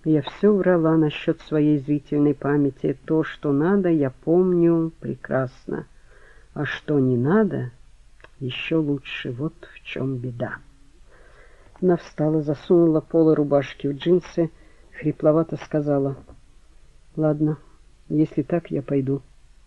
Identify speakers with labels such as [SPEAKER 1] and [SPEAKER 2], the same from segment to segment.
[SPEAKER 1] Я все врала насчет своей зрительной памяти. То, что надо, я помню прекрасно. А что не надо, еще лучше. Вот в чем беда. Она встала, засунула полы рубашки в джинсы, хрипловато сказала: «Ладно, если так, я пойду».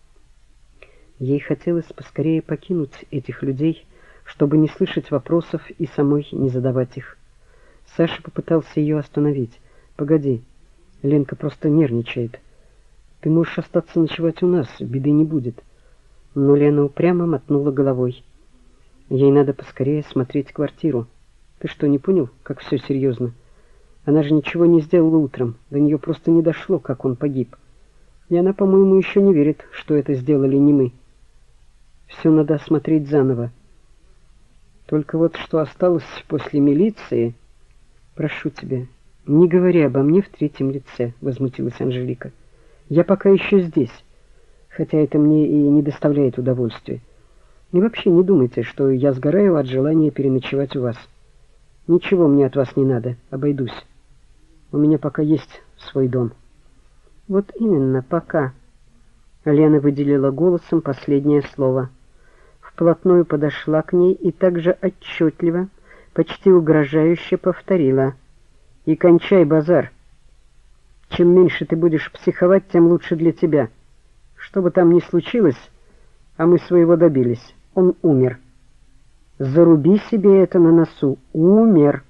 [SPEAKER 1] Ей хотелось поскорее покинуть этих людей, чтобы не слышать вопросов и самой не задавать их. Саша попытался ее остановить. «Погоди, Ленка просто нервничает. Ты можешь остаться ночевать у нас, беды не будет». Но Лена упрямо мотнула головой. Ей надо поскорее осмотреть квартиру. Ты что, не понял, как все серьезно? Она же ничего не сделала утром, до нее просто не дошло, как он погиб. И она, по-моему, еще не верит, что это сделали не мы. Все надо осмотреть заново. Только вот что осталось после милиции... Прошу тебя, не говори обо мне в третьем лице, возмутилась Анжелика. Я пока еще здесь, хотя это мне и не доставляет удовольствия. И вообще не думайте, что я сгораю от желания переночевать у вас. Ничего мне от вас не надо, обойдусь. У меня пока есть свой дом. Вот именно, пока. Лена выделила голосом последнее слово. Вплотную подошла к ней и также отчетливо, почти угрожающе повторила: «И кончай базар. Чем меньше ты будешь психовать, тем лучше для тебя. Что бы там ни случилось, а мы своего добились. Он умер. Заруби себе это на носу. Умер.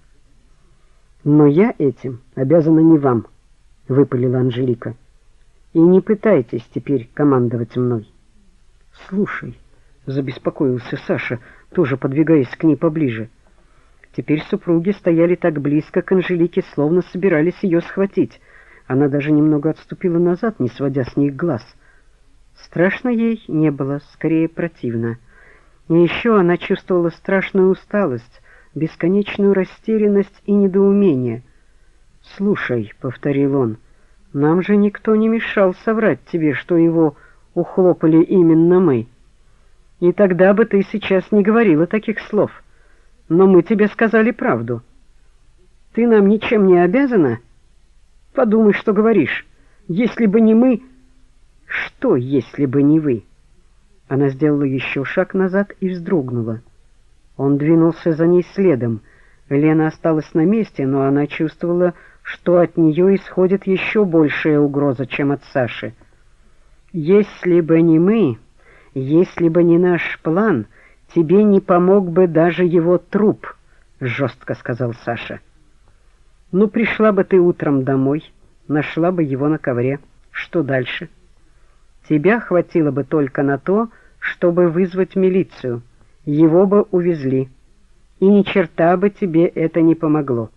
[SPEAKER 1] Но я этим обязана не вам», — выпалила Анжелика. «И не пытайтесь теперь командовать мной». «Слушай», — забеспокоился Саша, тоже подвигаясь к ней поближе. Теперь супруги стояли так близко к Анжелике, словно собирались ее схватить. Она даже немного отступила назад, не сводя с них глаз. Страшно ей не было, скорее противно. И еще она чувствовала страшную усталость, бесконечную растерянность и недоумение. «Слушай», — повторил он, — «нам же никто не мешал соврать тебе, что его ухлопали именно мы. И тогда бы ты сейчас не говорила таких слов. Но мы тебе сказали правду. Ты нам ничем не обязана? Подумай, что говоришь. Если бы не мы...» «Что, если бы не вы?» Она сделала еще шаг назад и вздрогнула. Он двинулся за ней следом. Лена осталась на месте, но она чувствовала, что от нее исходит еще большая угроза, чем от Саши. «Если бы не мы, если бы не наш план, тебе не помог бы даже его труп», — жестко сказал Саша. «Ну, пришла бы ты утром домой, нашла бы его на ковре. Что дальше? Тебя хватило бы только на то, чтобы вызвать милицию. Его бы увезли. И ни черта бы тебе это не помогло.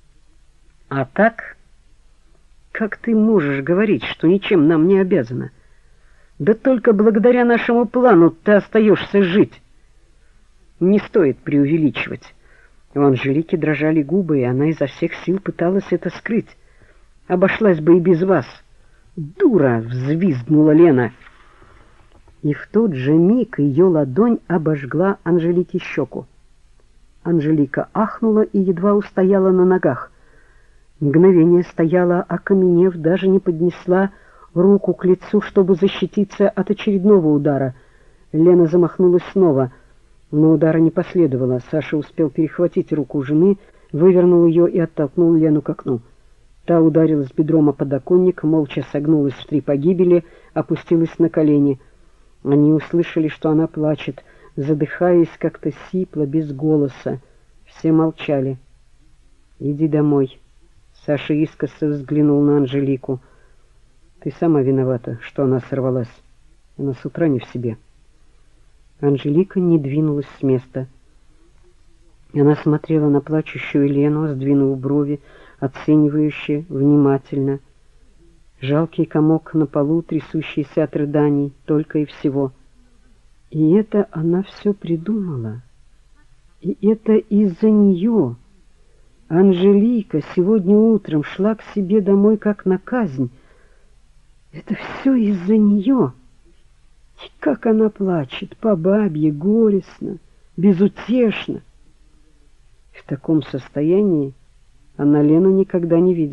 [SPEAKER 1] А так, как ты можешь говорить, что ничем нам не обязана? Да только благодаря нашему плану ты остаешься жить». Не стоит преувеличивать. У Анжелики дрожали губы, и она изо всех сил пыталась это скрыть. «Обошлась бы и без вас». «Дура!» — взвизгнула Лена. И в тот же миг ее ладонь обожгла Анжелике щеку. Анжелика ахнула и едва устояла на ногах. Мгновение стояла, окаменев, даже не поднесла руку к лицу, чтобы защититься от очередного удара. Лена замахнулась снова, но удара не последовало. Саша успел перехватить руку жены, вывернул ее и оттолкнул Лену к окну. Та ударилась бедром о подоконник, молча согнулась в три погибели, опустилась на колени. Они услышали, что она плачет, задыхаясь как-то сипло, без голоса. Все молчали. «Иди домой». Саша искоса взглянул на Анжелику. «Ты сама виновата, что она сорвалась. Она с утра не в себе». Анжелика не двинулась с места. Она смотрела на плачущую Лену, сдвинув брови, оценивающе, внимательно. Жалкий комок на полу, трясущийся от рыданий, только и всего. И это она все придумала. И это из-за нее. Анжелика сегодня утром шла к себе домой как на казнь. Это все из-за нее. И как она плачет, по бабье, горестно, безутешно. В таком состоянии она Лену никогда не видела.